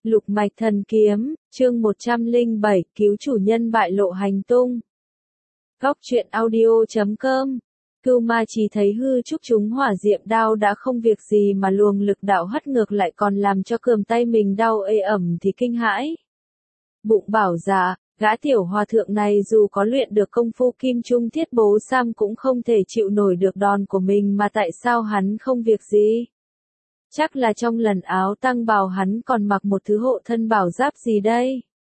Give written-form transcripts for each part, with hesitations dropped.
Lục mạch thần kiếm, chương 107, cứu chủ nhân bại lộ hành tung. Góc truyện audio.com. Cưu Ma Chí thấy hư trúc chúng hỏa diệm đao đã không việc gì mà luồng lực đạo hất ngược lại còn làm cho cườm tay mình đau ê ẩm thì kinh hãi. Bụng bảo dạ, gã tiểu hòa thượng này dù có luyện được công phu kim trung thiết bố sam cũng không thể chịu nổi được đòn của mình mà tại sao hắn không việc gì? Chắc là trong lần áo tăng bào hắn còn mặc một thứ hộ thân bảo giáp gì đây?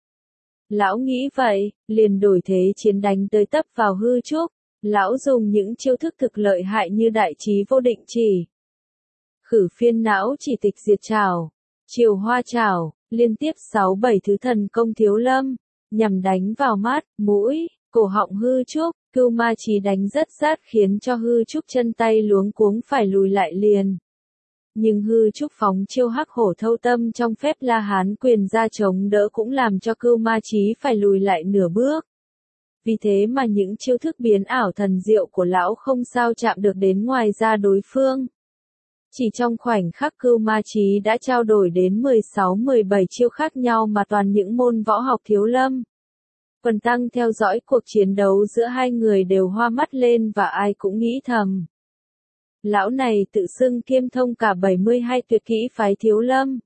Lão nghĩ vậy, liền đổi thế chiến đánh tới tấp vào hư trúc. Lão dùng những chiêu thức thực lợi hại như đại trí vô định chỉ, khử phiên não chỉ tịch diệt trảo, chiều hoa trảo, liên tiếp 6-7 thứ thần công thiếu lâm, nhằm đánh vào mắt, mũi, cổ họng hư trúc. Cưu Ma Chí đánh rất sát khiến cho hư trúc chân tay luống cuống phải lùi lại liền. Nhưng hư trúc phóng chiêu hắc hổ thâu tâm trong phép La Hán quyền ra chống đỡ cũng làm cho Cưu Ma Chí phải lùi lại nửa bước. Vì thế mà những chiêu thức biến ảo thần diệu của lão không sao chạm được đến ngoài ra đối phương. Chỉ trong khoảnh khắc Cưu Ma Chí đã trao đổi đến 16-17 chiêu khác nhau mà toàn những môn võ học thiếu lâm. Quần tăng theo dõi cuộc chiến đấu giữa hai người đều hoa mắt lên và ai cũng nghĩ thầm. Lão này tự xưng kiêm thông cả 72 tuyệt kỹ phái thiếu lâm.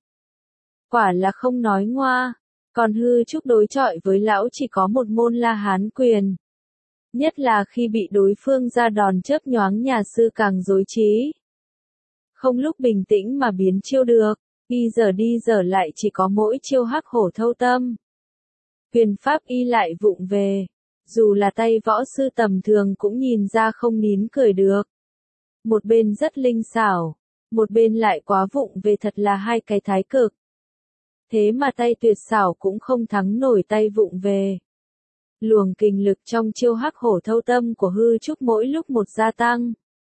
Quả là không nói ngoa. Còn hư trúc đối chọi với lão chỉ có một môn La Hán quyền. Nhất là khi bị đối phương ra đòn chớp nhoáng nhà sư càng rối trí. Không lúc bình tĩnh mà biến chiêu được, đi giờ lại chỉ có mỗi chiêu hắc hổ thâu tâm. Huyền pháp y lại vụng về, dù là tay võ sư tầm thường cũng nhìn ra không nín cười được. Một bên rất linh xảo, một bên lại quá vụng về, thật là hai cái thái cực. Thế mà tay tuyệt xảo cũng không thắng nổi tay vụng về. Luồng kình lực trong chiêu hắc hổ thâu tâm của hư trúc mỗi lúc một gia tăng.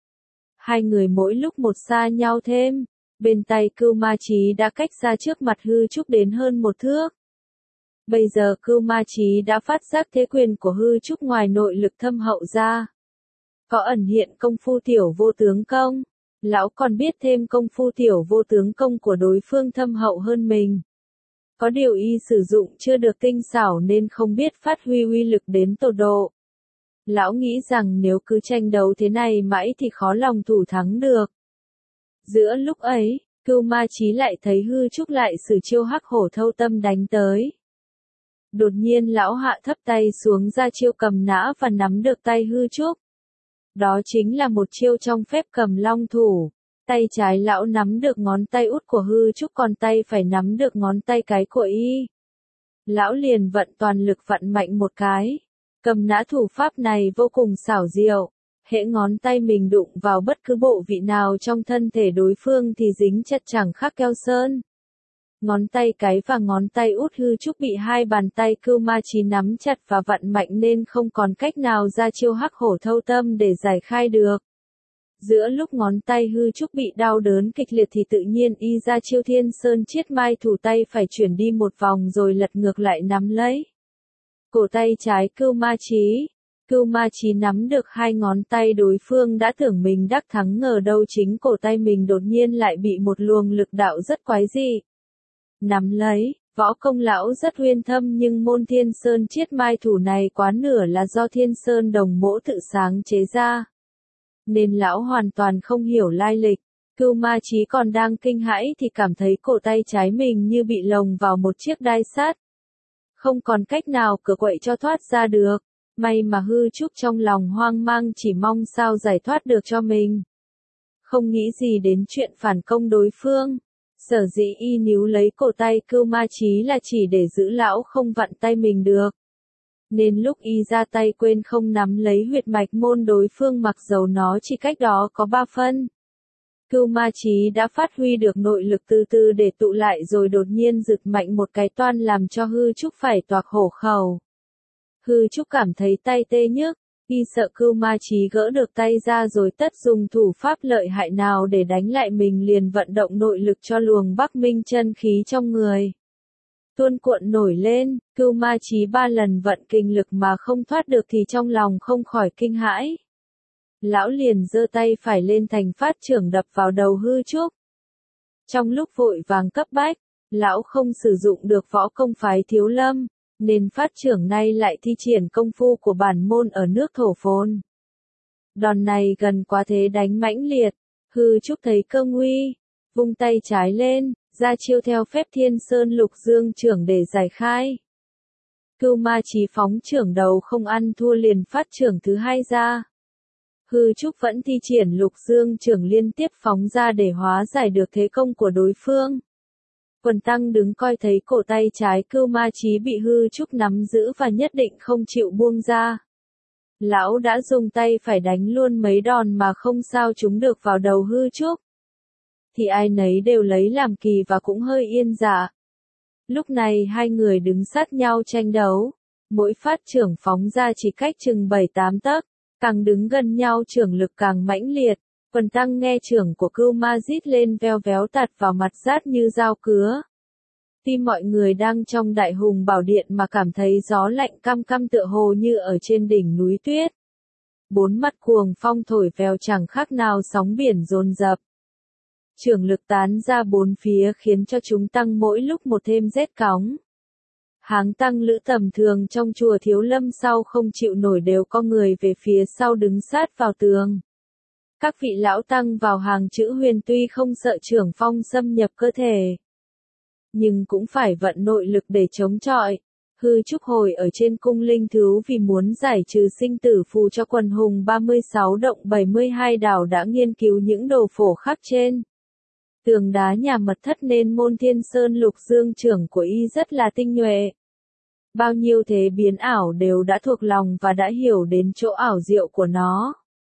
Hai người mỗi lúc một xa nhau thêm. Bên tay Cưu Ma Chí đã cách ra trước mặt hư trúc đến hơn một thước. Bây giờ Cưu Ma Chí đã phát giác thế quyền của hư trúc ngoài nội lực thâm hậu ra, có ẩn hiện công phu tiểu vô tướng công. Lão còn biết thêm công phu tiểu vô tướng công của đối phương thâm hậu hơn mình. Có điều y sử dụng chưa được tinh xảo nên không biết phát huy uy lực đến tột độ. Lão nghĩ rằng nếu cứ tranh đấu thế này mãi thì khó lòng thủ thắng được. Giữa lúc ấy, Cưu Ma Chí lại thấy hư trúc lại sử chiêu hắc hổ thâu tâm đánh tới. Đột nhiên lão hạ thấp tay xuống ra chiêu cầm nã và nắm được tay hư trúc. Đó chính là một chiêu trong phép cầm long thủ. Tay trái lão nắm được ngón tay út của hư trúc còn tay phải nắm được ngón tay cái của y. Lão liền vận toàn lực vận mạnh một cái. Cầm nã thủ pháp này vô cùng xảo diệu. Hễ ngón tay mình đụng vào bất cứ bộ vị nào trong thân thể đối phương thì dính chặt chẳng khác keo sơn. Ngón tay cái và ngón tay út hư trúc bị hai bàn tay Cưu Ma Chí nắm chặt và vận mạnh nên không còn cách nào ra chiêu hắc hổ thâu tâm để giải khai được. Giữa lúc ngón tay hư trúc bị đau đớn kịch liệt thì tự nhiên y ra chiêu thiên sơn chiết mai thủ, tay phải chuyển đi một vòng rồi lật ngược lại nắm lấy cổ tay trái Cưu Ma Chí. Cưu Ma Chí nắm được hai ngón tay đối phương đã tưởng mình đắc thắng, ngờ đâu chính cổ tay mình đột nhiên lại bị một luồng lực đạo rất quái dị nắm lấy. Võ công lão rất uyên thâm nhưng môn thiên sơn chiết mai thủ này quá nửa là do thiên sơn đồng mỗ tự sáng chế ra, nên lão hoàn toàn không hiểu lai lịch. Cưu Ma Chí còn đang kinh hãi thì cảm thấy cổ tay trái mình như bị lồng vào một chiếc đai sắt. Không còn cách nào cựa quậy cho thoát ra được. May mà hư trúc trong lòng hoang mang chỉ mong sao giải thoát được cho mình. Không nghĩ gì đến chuyện phản công đối phương. Sở dĩ y níu lấy cổ tay Cưu Ma Chí là chỉ để giữ lão không vặn tay mình được. Nên lúc y ra tay quên không nắm lấy huyệt mạch môn đối phương mặc dầu nó chỉ cách đó có 3 phân. Cưu Ma Chí đã phát huy được nội lực từ từ để tụ lại rồi đột nhiên giật mạnh một cái toan làm cho hư trúc phải toạc hổ khẩu. Hư trúc cảm thấy tay tê nhức, y sợ Cưu Ma Chí gỡ được tay ra rồi tất dùng thủ pháp lợi hại nào để đánh lại mình, liền vận động nội lực cho luồng Bắc Minh chân khí trong người tuôn cuộn nổi lên. Cưu Ma Chí 3 lần vận kinh lực mà không thoát được thì trong lòng không khỏi kinh hãi. Lão liền giơ tay phải lên thành phát chưởng đập vào đầu hư trúc. Trong lúc vội vàng cấp bách, Lão không sử dụng được võ công phái Thiếu Lâm, nên phát trưởng nay lại thi triển công phu của bản môn ở nước Thổ Phồn. Đòn này gần quá thế đánh mãnh liệt, hư trúc thấy cơ nguy, vung tay trái lên, ra chiêu theo phép Thiên Sơn Lục Dương trưởng để giải khai. Cưu Ma Chí phóng trưởng đầu không ăn thua liền phát trưởng thứ hai ra. Hư trúc vẫn thi triển Lục Dương trưởng liên tiếp phóng ra để hóa giải được thế công của đối phương. Quần tăng đứng coi thấy cổ tay trái Cưu Ma Chí bị hư trúc nắm giữ và nhất định không chịu buông ra. Lão đã dùng tay phải đánh luôn mấy đòn mà không sao trúng được vào đầu hư trúc. Thì ai nấy đều lấy làm kỳ và cũng hơi yên dạ. Lúc này hai người đứng sát nhau tranh đấu. Mỗi phát trưởng phóng ra chỉ cách chừng 7-8 tấc. Càng đứng gần nhau trưởng lực càng mãnh liệt. Quần tăng nghe trưởng của Cưu Ma rít lên veo véo tạt vào mặt rát như dao cứa. Tim mọi người đang trong Đại Hùng Bảo Điện mà cảm thấy gió lạnh căm căm tựa hồ như ở trên đỉnh núi tuyết. Bốn mặt cuồng phong thổi vèo chẳng khác nào sóng biển dồn dập. Trưởng lực tán ra bốn phía khiến cho chúng tăng mỗi lúc một thêm rét cóng. Háng tăng lữ tầm thường trong chùa Thiếu Lâm sau không chịu nổi đều co người về phía sau đứng sát vào tường. Các vị lão tăng vào hàng chữ huyền tuy không sợ trưởng phong xâm nhập cơ thể, nhưng cũng phải vận nội lực để chống chọi. Hư trúc hồi ở trên cung linh thứu vì muốn giải trừ sinh tử phù cho quần hùng 36 động 72 đảo đã nghiên cứu những đồ phổ khắc trên tường đá nhà mật thất nên môn Thiên Sơn Lục Dương trưởng của y rất là tinh nhuệ. Bao nhiêu thế biến ảo đều đã thuộc lòng và đã hiểu đến chỗ ảo diệu của nó.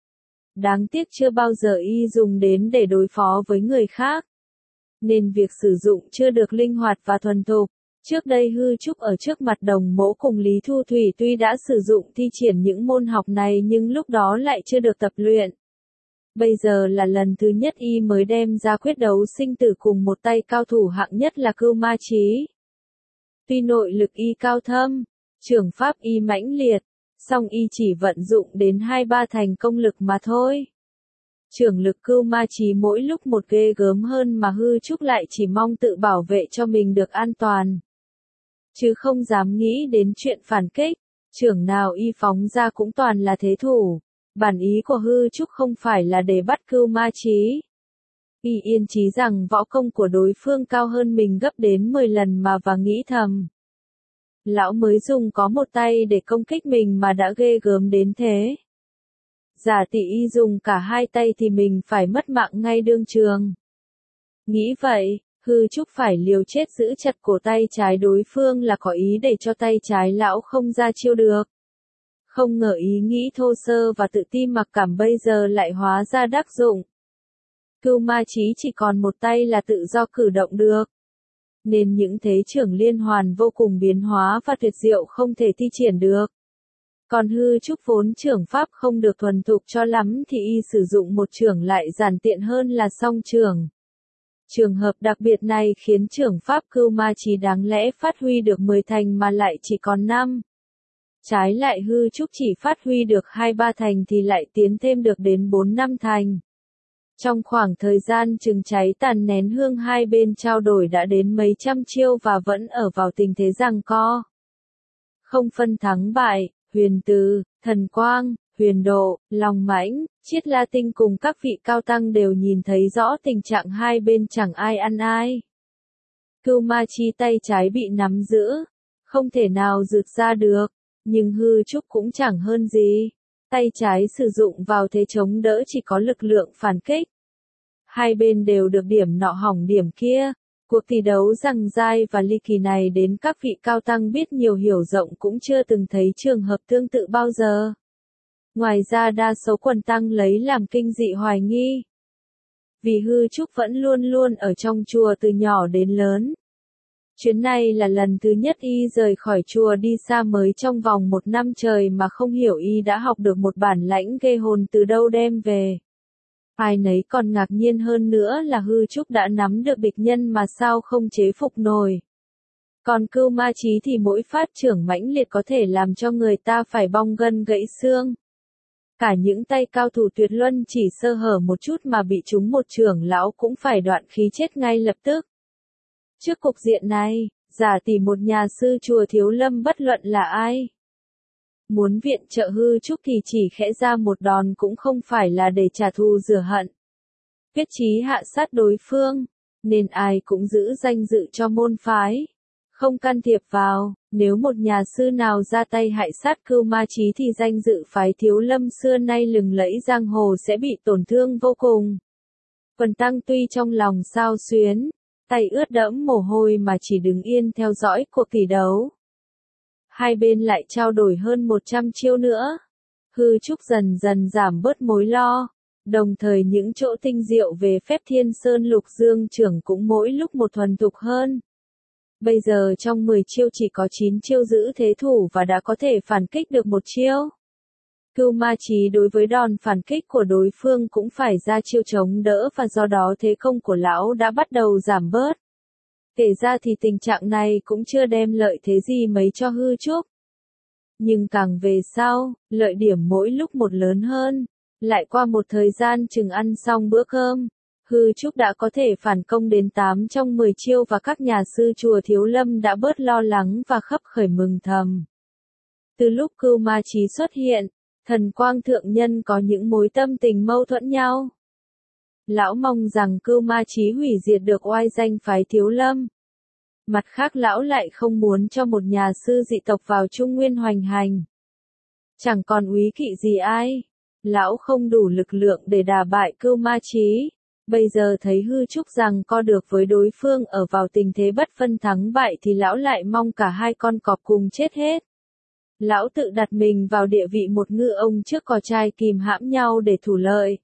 Đáng tiếc chưa bao giờ y dùng đến để đối phó với người khác, nên việc sử dụng chưa được linh hoạt và thuần thục. Trước đây hư trúc ở trước mặt Đồng Mỗ cùng Lý Thu Thủy tuy đã sử dụng thi triển những môn học này nhưng lúc đó lại chưa được tập luyện. Bây giờ là lần thứ nhất y mới đem ra quyết đấu sinh tử cùng một tay cao thủ hạng nhất là Cưu Ma Chí. Tuy nội lực y cao thâm, trưởng pháp y mãnh liệt, song y chỉ vận dụng đến 2-3 thành công lực mà thôi. Trưởng lực Cưu Ma Chí mỗi lúc một ghê gớm hơn mà hư trúc lại chỉ mong tự bảo vệ cho mình được an toàn, chứ không dám nghĩ đến chuyện phản kích. Trưởng nào y phóng ra cũng toàn là thế thủ. Bản ý của hư trúc không phải là để bắt Cưu Ma Chí. Y yên chí rằng võ công của đối phương cao hơn mình gấp đến 10 lần và nghĩ thầm. Lão mới dùng có một tay để công kích mình mà đã ghê gớm đến thế. Giả tỷ y dùng cả hai tay thì mình phải mất mạng ngay đương trường. Nghĩ vậy, hư trúc phải liều chết giữ chặt cổ tay trái đối phương là có ý để cho tay trái lão không ra chiêu được. Không ngờ ý nghĩ thô sơ và tự ti mặc cảm bây giờ lại hóa ra đắc dụng. Cưu Ma Chí chỉ còn một tay là tự do cử động được, nên những thế trưởng liên hoàn vô cùng biến hóa và tuyệt diệu không thể thi triển được. Còn hư trúc vốn trưởng pháp không được thuần thục cho lắm thì y sử dụng một trưởng lại giản tiện hơn là song trưởng. Trường hợp đặc biệt này khiến trưởng pháp Cưu Ma Chí đáng lẽ phát huy được 10 thành mà lại chỉ còn 5. Trái lại hư trúc chỉ phát huy được 2-3 thành thì lại tiến thêm được đến 4-5 thành. Trong khoảng thời gian chừng cháy tàn nén hương hai bên trao đổi đã đến mấy trăm chiêu và vẫn ở vào tình thế giằng co. Không phân thắng bại, Huyền Từ, Thần Quang, Huyền Độ, Long Mãnh, Chiết La Tinh cùng các vị cao tăng đều nhìn thấy rõ tình trạng hai bên chẳng ai ăn ai. Cưu Ma Chí tay trái bị nắm giữ, không thể nào rượt ra được, nhưng hư trúc cũng chẳng hơn gì. Tay trái sử dụng vào thế chống đỡ chỉ có lực lượng phản kích. Hai bên đều được điểm nọ hỏng điểm kia. Cuộc thi đấu giằng dai và ly kỳ này đến các vị cao tăng biết nhiều hiểu rộng cũng chưa từng thấy trường hợp tương tự bao giờ. Ngoài ra đa số quần tăng lấy làm kinh dị hoài nghi. Vì hư trúc vẫn luôn luôn ở trong chùa từ nhỏ đến lớn. Chuyến này là lần thứ nhất y rời khỏi chùa đi xa mới trong vòng 1 năm trời mà không hiểu y đã học được một bản lãnh ghê hồn từ đâu đem về. Ai nấy còn ngạc nhiên hơn nữa là hư trúc đã nắm được địch nhân mà sao không chế phục nổi. Còn Cưu Ma Chí thì mỗi phát trưởng mãnh liệt có thể làm cho người ta phải bong gân gãy xương. Cả những tay cao thủ tuyệt luân chỉ sơ hở một chút mà bị trúng một chưởng lão cũng phải đoạn khí chết ngay lập tức. Trước cục diện này, giả tỷ một nhà sư chùa Thiếu Lâm bất luận là ai muốn viện trợ hư trúc thì chỉ khẽ ra một đòn cũng không phải là để trả thù rửa hận. Quyết chí hạ sát đối phương, nên ai cũng giữ danh dự cho môn phái, không can thiệp vào. Nếu một nhà sư nào ra tay hại sát Cưu Ma Chí thì danh dự phái Thiếu Lâm xưa nay lừng lẫy giang hồ sẽ bị tổn thương vô cùng. Quần tăng tuy trong lòng xao xuyến, tay ướt đẫm mồ hôi mà chỉ đứng yên theo dõi cuộc tỷ đấu. Hai bên lại trao đổi hơn 100 chiêu nữa. Hư trúc dần dần giảm bớt mối lo, đồng thời những chỗ tinh diệu về phép Thiên Sơn Lục Dương trưởng cũng mỗi lúc một thuần thục hơn. Bây giờ trong 10 chiêu chỉ có 9 chiêu giữ thế thủ và đã có thể phản kích được một chiêu. Cưu Ma Chí đối với đòn phản kích của đối phương cũng phải ra chiêu chống đỡ và do đó thế công của lão đã bắt đầu giảm bớt. Kể ra thì tình trạng này cũng chưa đem lợi thế gì mấy cho hư trúc. Nhưng càng về sau, lợi điểm mỗi lúc một lớn hơn. Lại qua một thời gian chừng ăn xong bữa cơm, hư trúc đã có thể phản công đến 8 trong 10 chiêu và các nhà sư chùa Thiếu Lâm đã bớt lo lắng và khấp khởi mừng thầm. Từ lúc Cưu Ma Chí xuất hiện, Thần Quang Thượng Nhân có những mối tâm tình mâu thuẫn nhau. Lão mong rằng Cưu Ma Chí hủy diệt được oai danh phái Thiếu Lâm. Mặt khác lão lại không muốn cho một nhà sư dị tộc vào Trung Nguyên hoành hành. Chẳng còn úy kỵ gì ai. Lão không đủ lực lượng để đả bại Cưu Ma Chí. Bây giờ thấy hư trúc rằng co được với đối phương ở vào tình thế bất phân thắng bại thì lão lại mong cả hai con cọp cùng chết hết. Lão tự đặt mình vào địa vị một ngư ông trước cò trai kìm hãm nhau để thủ lợi.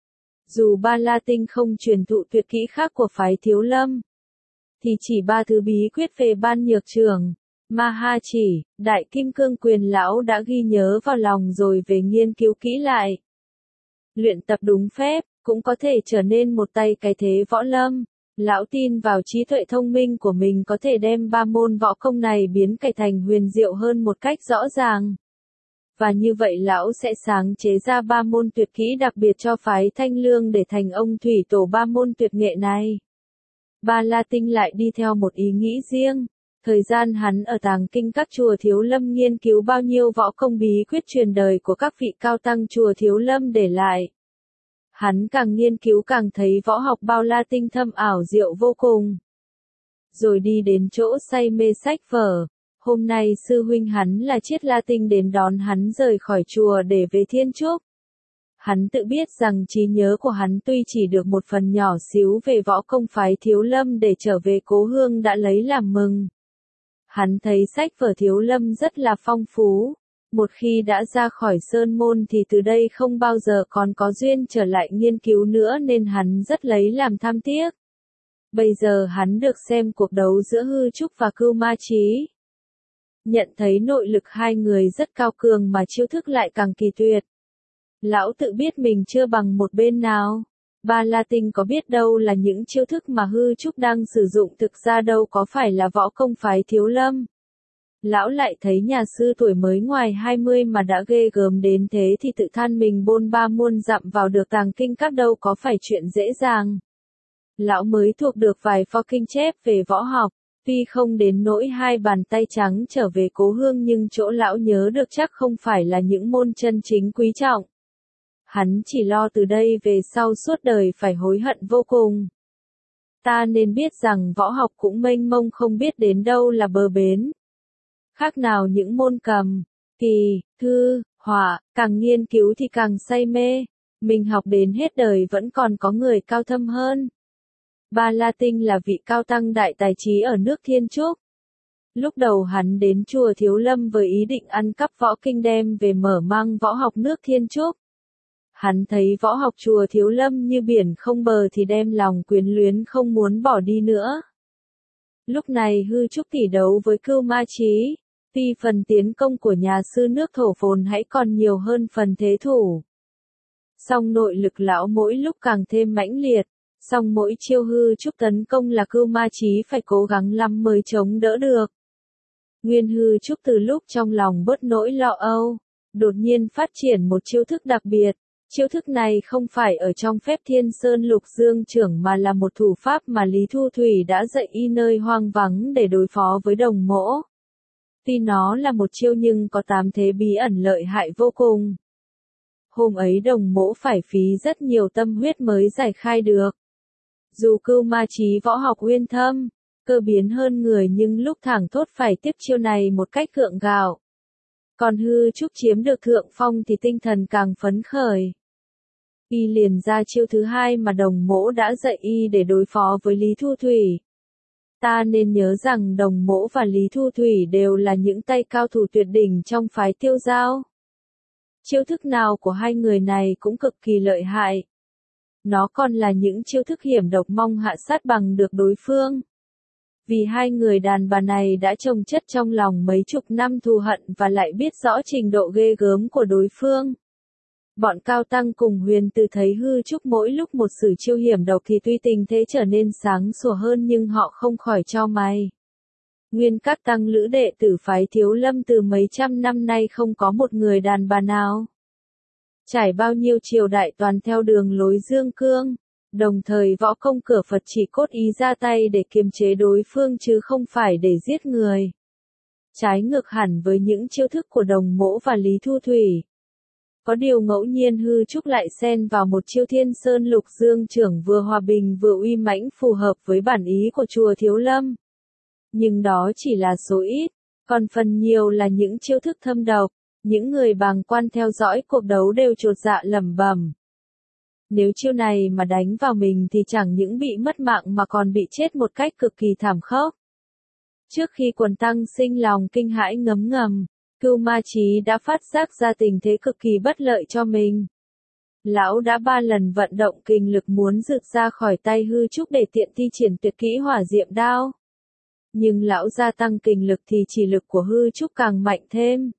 Dù Ba La Tinh không truyền thụ tuyệt kỹ khác của phái Thiếu Lâm, thì chỉ 3 thứ bí quyết về Ban Nhược Trưởng, Ma Ha Chỉ, Đại Kim Cương Quyền lão đã ghi nhớ vào lòng rồi về nghiên cứu kỹ lại. Luyện tập đúng phép, cũng có thể trở nên một tay cái thế võ lâm. Lão tin vào trí tuệ thông minh của mình có thể đem 3 môn võ công này biến cải thành huyền diệu hơn một cách rõ ràng. Và như vậy lão sẽ sáng chế ra 3 môn tuyệt kỹ đặc biệt cho phái Thanh Lương để thành ông thủy tổ 3 môn tuyệt nghệ này. Ba La Tinh lại đi theo một ý nghĩ riêng. Thời gian hắn ở tàng kinh các chùa Thiếu Lâm nghiên cứu bao nhiêu võ công bí quyết truyền đời của các vị cao tăng chùa Thiếu Lâm để lại. Hắn càng nghiên cứu càng thấy võ học Bao La Tinh thâm ảo diệu vô cùng. Rồi đi đến chỗ say mê sách vở. Hôm nay sư huynh hắn là Chiết La Tinh đến đón hắn rời khỏi chùa để về Thiên Trúc. Hắn tự biết rằng trí nhớ của hắn tuy chỉ được một phần nhỏ xíu về võ công phái Thiếu Lâm để trở về cố hương đã lấy làm mừng. Hắn thấy sách vở Thiếu Lâm rất là phong phú. Một khi đã ra khỏi sơn môn thì từ đây không bao giờ còn có duyên trở lại nghiên cứu nữa nên hắn rất lấy làm tham tiếc. Bây giờ hắn được xem cuộc đấu giữa hư trúc và Cưu Ma Chí. Nhận thấy nội lực hai người rất cao cường mà chiêu thức lại càng kỳ tuyệt. Lão tự biết mình chưa bằng một bên nào. Ba La Tinh có biết đâu là những chiêu thức mà hư trúc đang sử dụng thực ra đâu có phải là võ công phái Thiếu Lâm. Lão lại thấy nhà sư tuổi mới ngoài 20 mà đã ghê gớm đến thế thì tự than mình bôn ba muôn dặm vào được tàng kinh các đâu có phải chuyện dễ dàng. Lão mới thuộc được vài pho kinh chép về võ học, tuy không đến nỗi hai bàn tay trắng trở về cố hương nhưng chỗ lão nhớ được chắc không phải là những môn chân chính quý trọng. Hắn chỉ lo từ đây về sau suốt đời phải hối hận vô cùng. Ta nên biết rằng võ học cũng mênh mông không biết đến đâu là bờ bến. Khác nào những môn cầm, kỳ, thư, họa, càng nghiên cứu thì càng say mê. Mình học đến hết đời vẫn còn có người cao thâm hơn. Ba La Tinh là vị cao tăng đại tài trí ở nước Thiên Trúc. Lúc đầu hắn đến chùa Thiếu Lâm với ý định ăn cắp võ kinh đem về mở mang võ học nước Thiên Trúc. Hắn thấy võ học chùa Thiếu Lâm như biển không bờ thì đem lòng quyến luyến không muốn bỏ đi nữa. Lúc này hư trúc tỷ đấu với Cưu Ma Chí. Tuy phần tiến công của nhà sư nước Thổ Phồn hãy còn nhiều hơn phần thế thủ. Song nội lực lão mỗi lúc càng thêm mãnh liệt. Song mỗi chiêu hư trúc tấn công là Cưu Ma Chí phải cố gắng lắm mới chống đỡ được. Nguyên hư trúc từ lúc trong lòng bớt nỗi lo âu, đột nhiên phát triển một chiêu thức đặc biệt. Chiêu thức này không phải ở trong phép Thiên Sơn Lục Dương Trưởng mà là một thủ pháp mà Lý Thu Thủy đã dạy y nơi hoang vắng để đối phó với đồng mỗ. Tuy nó là một chiêu nhưng có 8 thế bí ẩn lợi hại vô cùng. Hôm ấy đồng mỗ phải phí rất nhiều tâm huyết mới giải khai được. Dù Cưu Ma Chí võ học uyên thâm, cơ biến hơn người nhưng lúc thẳng thốt phải tiếp chiêu này một cách gượng gạo. Còn Hư Trúc chiếm được thượng phong thì tinh thần càng phấn khởi. Y liền ra chiêu thứ hai mà đồng mỗ đã dạy y để đối phó với Lý Thu Thủy. Ta nên nhớ rằng đồng mỗ và Lý Thu Thủy đều là những tay cao thủ tuyệt đỉnh trong phái Tiêu Giao. Chiêu thức nào của hai người này cũng cực kỳ lợi hại. Nó còn là những chiêu thức hiểm độc mong hạ sát bằng được đối phương. Vì hai người đàn bà này đã chồng chất trong lòng mấy chục năm thù hận và lại biết rõ trình độ ghê gớm của đối phương. Bọn Cao Tăng cùng Huyền Từ thấy Hư Trúc mỗi lúc một sử chiêu hiểm độc thì tuy tình thế trở nên sáng sủa hơn nhưng họ không khỏi chau mày. Nguyên các tăng lữ đệ tử phái Thiếu Lâm từ mấy trăm năm nay không có một người đàn bà nào. Trải bao nhiêu triều đại toàn theo đường lối dương cương, đồng thời võ công cửa Phật chỉ cốt ý ra tay để kiềm chế đối phương chứ không phải để giết người. Trái ngược hẳn với những chiêu thức của đồng mỗ và Lý Thu Thủy. Có điều ngẫu nhiên Hư Trúc lại xen vào một chiêu Thiên Sơn Lục Dương Trưởng vừa hòa bình vừa uy mãnh phù hợp với bản ý của chùa Thiếu Lâm. Nhưng đó chỉ là số ít, còn phần nhiều là những chiêu thức thâm độc, những người bàng quan theo dõi cuộc đấu đều chột dạ lẩm bẩm. Nếu chiêu này mà đánh vào mình thì chẳng những bị mất mạng mà còn bị chết một cách cực kỳ thảm khốc. Trước khi quần tăng sinh lòng kinh hãi ngấm ngầm, Cưu Ma Chí đã phát giác ra tình thế cực kỳ bất lợi cho mình. Lão đã 3 lần vận động kinh lực muốn rực ra khỏi tay Hư Trúc để tiện thi triển tuyệt kỹ hỏa diệm đao. Nhưng lão gia tăng kinh lực thì chỉ lực của Hư Trúc càng mạnh thêm.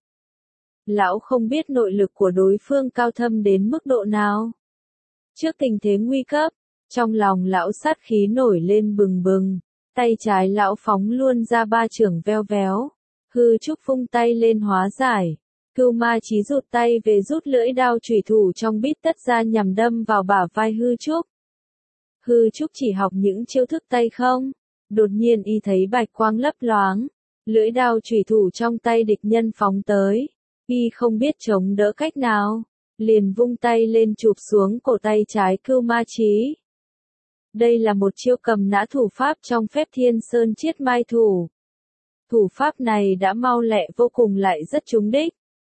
Lão không biết nội lực của đối phương cao thâm đến mức độ nào. Trước tình thế nguy cấp, trong lòng lão sát khí nổi lên bừng bừng, tay trái lão phóng luôn ra 3 chưởng veo véo. Hư Trúc vung tay lên hóa giải. Cưu Ma Chí rụt tay về rút lưỡi đao chủy thủ trong bít tất ra nhằm đâm vào bả vai Hư Trúc. Hư Trúc chỉ học những chiêu thức tay không. Đột nhiên y thấy bạch quang lấp loáng. Lưỡi đao chủy thủ trong tay địch nhân phóng tới. Y không biết chống đỡ cách nào. Liền vung tay lên chụp xuống cổ tay trái Cưu Ma Chí. Đây là một chiêu cầm nã thủ pháp trong phép Thiên Sơn Chiết Mai Thủ. Thủ pháp này đã mau lẹ vô cùng lại rất trúng đích.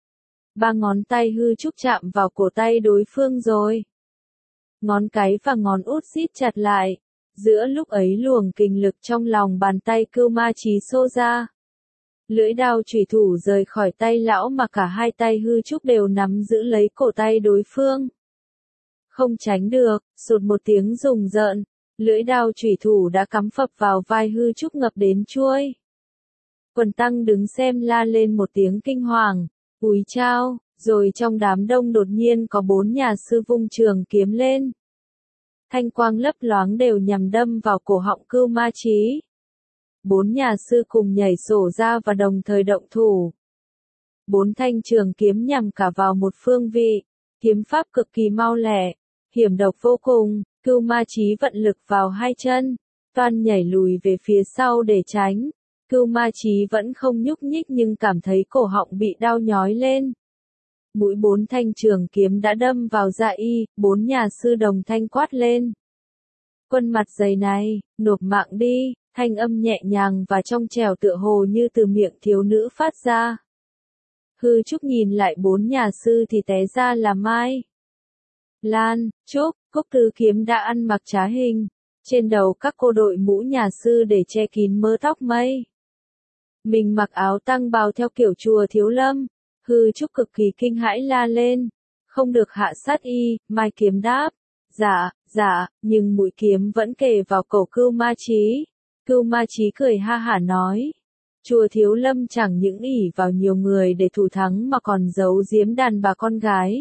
3 ngón tay Hư Trúc chạm vào cổ tay đối phương rồi. Ngón cái và ngón út siết chặt lại. Giữa lúc ấy luồng kinh lực trong lòng bàn tay Cưu Ma Chí xô ra. Lưỡi đao chủy thủ rời khỏi tay lão mà cả hai tay Hư Trúc đều nắm giữ lấy cổ tay đối phương. Không tránh được, sụt một tiếng rùng rợn, lưỡi đao chủy thủ đã cắm phập vào vai Hư Trúc ngập đến chuôi. Quần tăng đứng xem la lên một tiếng kinh hoàng, úi chao, rồi trong đám đông đột nhiên có 4 nhà sư vung trường kiếm lên. Thanh quang lấp loáng đều nhằm đâm vào cổ họng Cưu Ma Chí. 4 nhà sư cùng nhảy sổ ra và đồng thời động thủ. 4 thanh trường kiếm nhằm cả vào một phương vị, kiếm pháp cực kỳ mau lẹ, hiểm độc vô cùng. Cưu Ma Chí vận lực vào hai chân, toan nhảy lùi về phía sau để tránh. Cưu Ma Chí vẫn không nhúc nhích nhưng cảm thấy cổ họng bị đau nhói lên. Mũi 4 thanh trường kiếm đã đâm vào dạ y, 4 nhà sư đồng thanh quát lên. Quân mặt dày này, nộp mạng đi, thanh âm nhẹ nhàng và trong trẻo tựa hồ như từ miệng thiếu nữ phát ra. Hư Trúc nhìn lại 4 nhà sư thì té ra là Mai, Lan, Trúc, Cúc Tứ kiếm đã ăn mặc trá hình. Trên đầu các cô đội mũ nhà sư để che kín mớ tóc mây. Mình mặc áo tăng bào theo kiểu chùa Thiếu Lâm. Hư Trúc cực kỳ kinh hãi la lên. Không được hạ sát y, Mai kiếm đáp. Dạ, nhưng mũi kiếm vẫn kề vào cổ Cưu Ma Chí. Cưu Ma Chí cười ha hả nói. Chùa Thiếu Lâm chẳng những ỷ vào nhiều người để thủ thắng mà còn giấu giếm đàn bà con gái.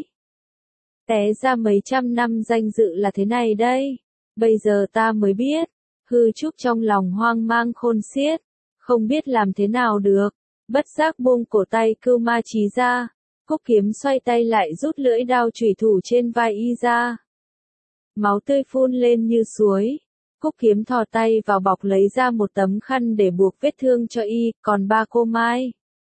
Té ra mấy trăm năm danh dự là thế này đây. Bây giờ ta mới biết. Hư Trúc trong lòng hoang mang khôn xiết. Không biết làm thế nào được. Bất giác buông cổ tay Cưu Ma Chí ra. Cúc Kiếm xoay tay lại rút lưỡi đao chủy thủ trên vai y ra. Máu tươi phun lên như suối. Cúc Kiếm thò tay vào bọc lấy ra một tấm khăn để buộc vết thương cho y, còn ba cô Mai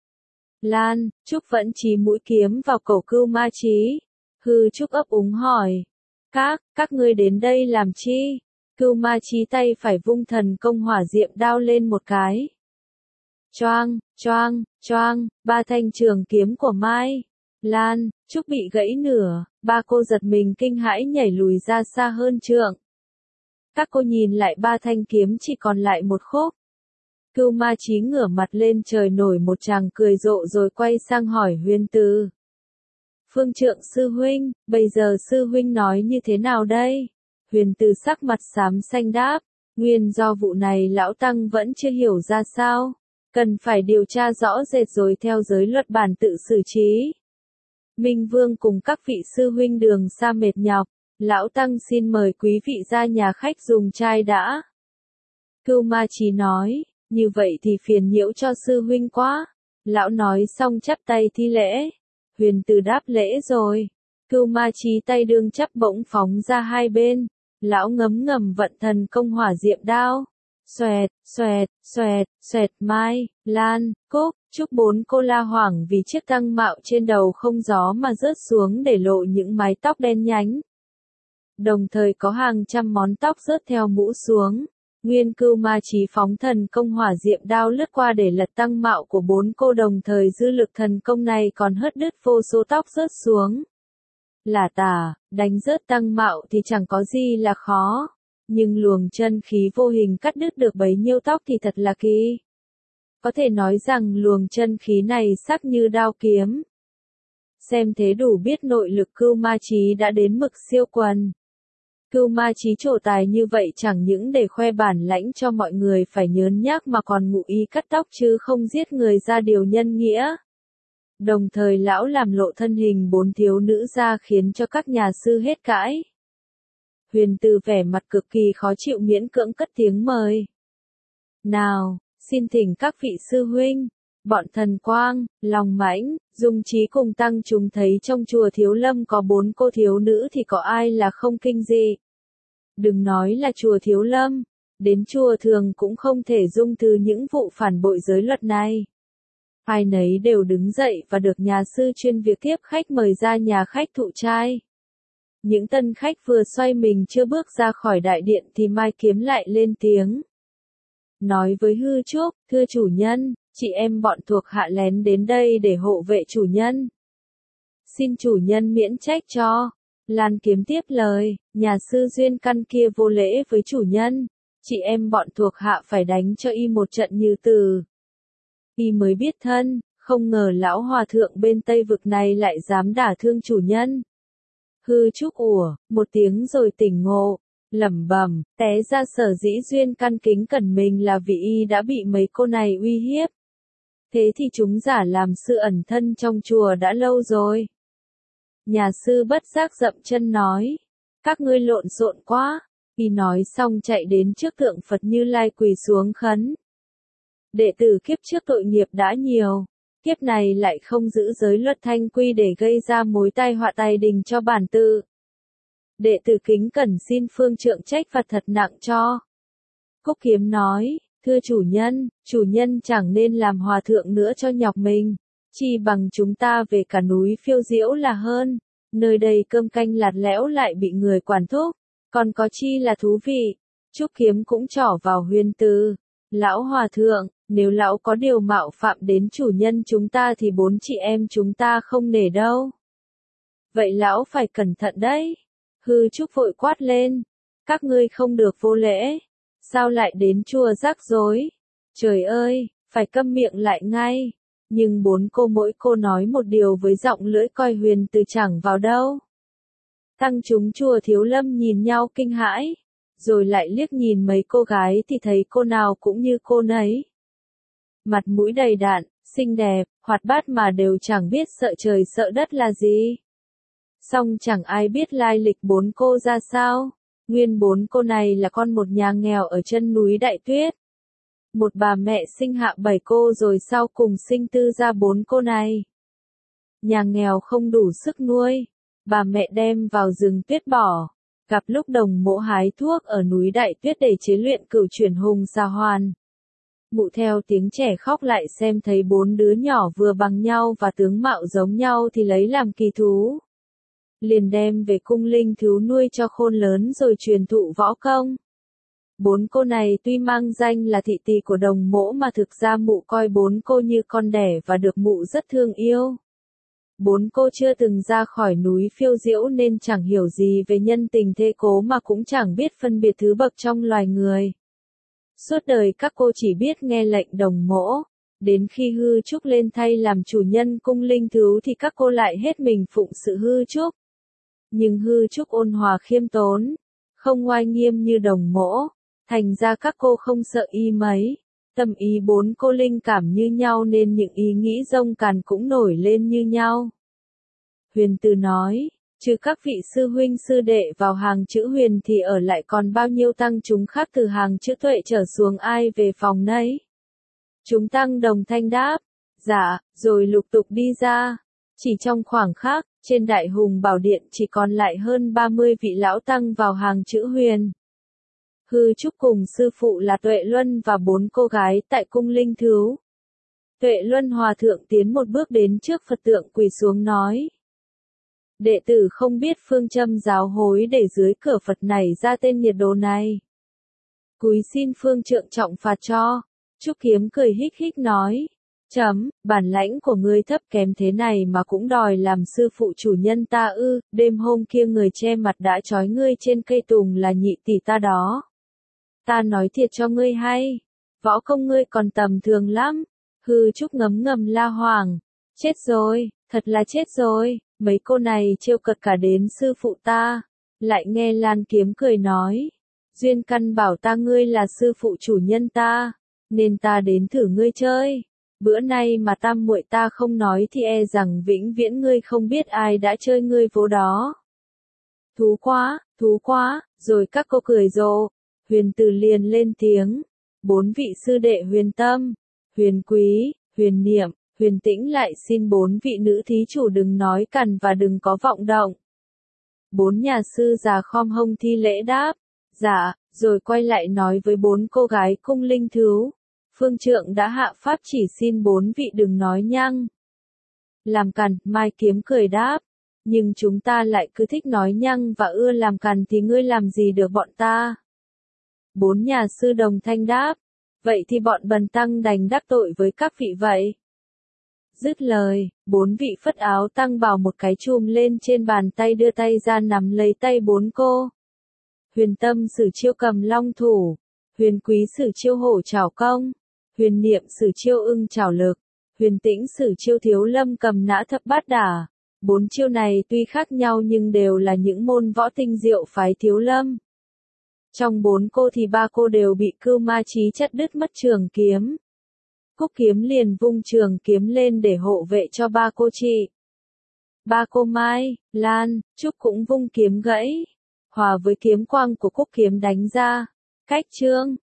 Lan, Trúc vẫn chí mũi kiếm vào cổ Cưu Ma Chí. Hư Trúc ấp úng hỏi. Các ngươi đến đây làm chi? Cưu Ma Chí tay phải vung thần công hỏa diệm đao lên một cái. Choang, choang, choang, ba thanh trường kiếm của Mai Lan, Trúc bị gãy nửa, ba cô giật mình kinh hãi nhảy lùi ra xa hơn trượng. Các cô nhìn lại ba thanh kiếm chỉ còn lại một khúc. Cưu Ma Chí ngửa mặt lên trời nổi một tràng cười rộ rồi quay sang hỏi Huyền Từ. Phương Trượng sư huynh, bây giờ sư huynh nói như thế nào đây? Huyền Từ sắc mặt xám xanh đáp, nguyên do vụ này lão tăng vẫn chưa hiểu ra sao, cần phải điều tra rõ rệt rồi theo giới luật bản tự xử trí. Minh Vương cùng các vị sư huynh đường xa mệt nhọc, lão tăng xin mời quý vị ra nhà khách dùng chai đã. Cưu Ma Chí nói, như vậy thì phiền nhiễu cho sư huynh quá. Lão nói xong chắp tay thi lễ. Huyền Từ đáp lễ rồi. Cưu Ma Chí tay đương chắp bỗng phóng ra hai bên. Lão ngấm ngầm vận thần công hỏa diệm đao. Xoẹt, xoẹt, xoẹt, xoẹt Mai, Lan, Cúc, Trúc bốn cô la hoảng vì chiếc tăng mạo trên đầu không gió mà rớt xuống để lộ những mái tóc đen nhánh. Đồng thời có hàng trăm món tóc rớt theo mũ xuống. Nguyên Cưu Ma Chí phóng thần công hỏa diệm đao lướt qua để lật tăng mạo của bốn cô, đồng thời dư lực thần công này còn hất đứt vô số tóc rớt xuống. Là tà, đánh rớt tăng mạo thì chẳng có gì là khó. Nhưng luồng chân khí vô hình cắt đứt được bấy nhiêu tóc thì thật là kỳ. Có thể nói rằng luồng chân khí này sắc như đao kiếm. Xem thế đủ biết nội lực Cưu Ma Chí đã đến mực siêu quần. Cưu Ma Chí trổ tài như vậy chẳng những để khoe bản lãnh cho mọi người phải nhớn nhác mà còn ngụ ý cắt tóc chứ không giết người ra điều nhân nghĩa. Đồng thời lão làm lộ thân hình bốn thiếu nữ ra khiến cho các nhà sư hết cãi. Huyền Từ vẻ mặt cực kỳ khó chịu miễn cưỡng cất tiếng mời. Nào, xin thỉnh các vị sư huynh, bọn Thần Quang, Lòng Mãnh, Dung Chí cùng tăng chúng thấy trong chùa Thiếu Lâm có bốn cô thiếu nữ thì có ai là không kinh dị. Đừng nói là chùa Thiếu Lâm, đến chùa thường cũng không thể dung thứ những vụ phản bội giới luật này. Ai nấy đều đứng dậy và được nhà sư chuyên việc tiếp khách mời ra nhà khách thụ trai. Những tân khách vừa xoay mình chưa bước ra khỏi đại điện thì Mai Kiếm lại lên tiếng. Nói với Hư Trúc, thưa chủ nhân, chị em bọn thuộc hạ lén đến đây để hộ vệ chủ nhân. Xin chủ nhân miễn trách cho. Lan Kiếm tiếp lời, nhà sư Duyên Căn kia vô lễ với chủ nhân. Chị em bọn thuộc hạ phải đánh cho y một trận như từ. Y mới biết thân, không ngờ lão hòa thượng bên Tây Vực này lại dám đả thương chủ nhân. Hư Trúc ủa, một tiếng rồi tỉnh ngộ, lẩm bẩm, té ra sở dĩ Duyên Căn kính cẩn mình là vì y đã bị mấy cô này uy hiếp. Thế thì chúng giả làm sự ẩn thân trong chùa đã lâu rồi. Nhà sư bất giác dậm chân nói, các ngươi lộn xộn quá. Y nói xong chạy đến trước tượng Phật Như Lai quỳ xuống khấn. Đệ tử kiếp trước tội nghiệp đã nhiều, kiếp này lại không giữ giới luật thanh quy để gây ra mối tai họa tài đình cho bản tự. Đệ tử kính cẩn xin phương trượng trách phạt thật nặng cho. Cúc Kiếm nói, thưa chủ nhân chẳng nên làm hòa thượng nữa cho nhọc mình, chi bằng chúng ta về cả núi Phiêu Diễu là hơn, nơi đây cơm canh lạt lẽo lại bị người quản thúc, còn có chi là thú vị. Trúc Kiếm cũng trỏ vào Huyền Từ, lão hòa thượng, nếu lão có điều mạo phạm đến chủ nhân chúng ta thì bốn chị em chúng ta không nể đâu. Vậy lão phải cẩn thận đấy. Hư Trúc vội quát lên, các ngươi không được vô lễ. Sao lại đến chùa rắc rối? Trời ơi, phải câm miệng lại ngay. Nhưng bốn cô mỗi cô nói một điều với giọng lưỡi coi Huyền Từ chẳng vào đâu. Tăng chúng chùa Thiếu Lâm nhìn nhau kinh hãi, rồi lại liếc nhìn mấy cô gái thì thấy cô nào cũng như cô nấy. Mặt mũi đầy đặn, xinh đẹp, hoạt bát mà đều chẳng biết sợ trời sợ đất là gì. Song chẳng ai biết lai lịch bốn cô ra sao. Nguyên bốn cô này là con một nhà nghèo ở chân núi Đại Tuyết. Một bà mẹ sinh hạ 7 cô rồi sau cùng sinh tư ra bốn cô này. nhà nghèo không đủ sức nuôi, bà mẹ đem vào rừng tuyết bỏ. Gặp lúc Đồng Mỗ hái thuốc ở núi Đại Tuyết để chế luyện cửu chuyển hùng xà hoàn. Mụ theo tiếng trẻ khóc lại xem thấy 4 đứa nhỏ vừa bằng nhau và tướng mạo giống nhau thì lấy làm kỳ thú. Liền đem về cung linh thú nuôi cho khôn lớn rồi truyền thụ võ công. 4 cô này tuy mang danh là thị tỳ của Đồng Mỗ mà thực ra mụ coi 4 cô như con đẻ và được mụ rất thương yêu. 4 cô chưa từng ra khỏi núi phiêu diễu nên chẳng hiểu gì về nhân tình thế cố mà cũng chẳng biết phân biệt thứ bậc trong loài người. Suốt đời các cô chỉ biết nghe lệnh Đồng Mỗ. Đến khi Hư Trúc lên thay làm chủ nhân cung linh thú thì các cô lại hết mình phụng sự Hư Trúc. Nhưng Hư Trúc ôn hòa khiêm tốn, không oai nghiêm như Đồng Mỗ, thành ra các cô không sợ y mấy. Tâm ý 4 cô linh cảm như nhau nên những ý nghĩ rông càn cũng nổi lên như nhau. Huyền Từ nói, trừ các vị sư huynh sư đệ vào hàng chữ Huyền thì ở lại còn bao nhiêu tăng chúng khác từ hàng chữ Tuệ trở xuống ai về phòng nấy. Chúng tăng đồng thanh đáp, dạ, rồi lục tục đi ra. Chỉ trong khoảng khắc, trên Đại Hùng Bảo Điện chỉ còn lại hơn 30 vị lão tăng vào hàng chữ Huyền. Hư Trúc cùng sư phụ là Tuệ Luân và 4 cô gái tại cung linh thú. Tuệ Luân hòa thượng tiến một bước đến trước Phật tượng quỳ xuống nói. Đệ tử không biết phương châm giáo hối để dưới cửa Phật này ra tên nhiệt đồ này. Cúi xin phương trượng trọng phạt cho. Trúc Kiếm cười hích hích nói. Bản lãnh của ngươi thấp kém thế này mà cũng đòi làm sư phụ chủ nhân ta ư, đêm hôm kia người che mặt đã trói ngươi trên cây tùng là nhị tỷ ta đó. Ta nói thiệt cho ngươi hay, võ công ngươi còn tầm thường lắm. Hư Trúc ngấm ngầm la hoảng, chết rồi, thật là chết rồi, mấy cô này trêu cợt cả đến sư phụ ta. Lại nghe Lan Kiếm cười nói, duyên căn bảo ta ngươi là sư phụ chủ nhân ta, nên ta đến thử ngươi chơi. Bữa nay mà tam muội ta không nói thì e rằng vĩnh viễn ngươi không biết ai đã chơi ngươi vố đó. Thú quá, rồi các cô cười rộ. Huyền Từ liền lên tiếng. 4 vị sư đệ Huyền Tâm, Huyền Quý, Huyền Niệm, Huyền Tĩnh lại xin 4 vị nữ thí chủ đừng nói cằn và đừng có vọng động. 4 nhà sư già khom hông thi lễ đáp, dạ, rồi quay lại nói với 4 cô gái cung linh thú. Phương trượng đã hạ pháp chỉ xin 4 vị đừng nói nhăng. Làm cằn, Mai Kiếm cười đáp. Nhưng chúng ta lại cứ thích nói nhăng và ưa làm cằn thì ngươi làm gì được bọn ta? 4 nhà sư đồng thanh đáp. Vậy thì bọn bần tăng đành đắc tội với các vị vậy. Dứt lời, 4 vị phất áo tăng bào một cái chùm lên trên bàn tay đưa tay ra nắm lấy tay 4 cô. Huyền Tâm sử chiêu cầm long thủ. Huyền Quý sử chiêu hổ chảo công. Huyền Niệm sử chiêu ưng chảo lực. Huyền Tĩnh sử chiêu thiếu lâm cầm nã thập bát đả. 4 chiêu này tuy khác nhau nhưng đều là những môn võ tinh diệu phái thiếu lâm. Trong 4 cô thì 3 cô đều bị Cưu Ma Chí chặt đứt mất trường kiếm. Cúc Kiếm liền vung trường kiếm lên để hộ vệ cho 3 cô chị. 3 cô Mai, Lan, Trúc cũng vung kiếm gãy. Hòa với kiếm quang của Cúc Kiếm đánh ra. Cách trương,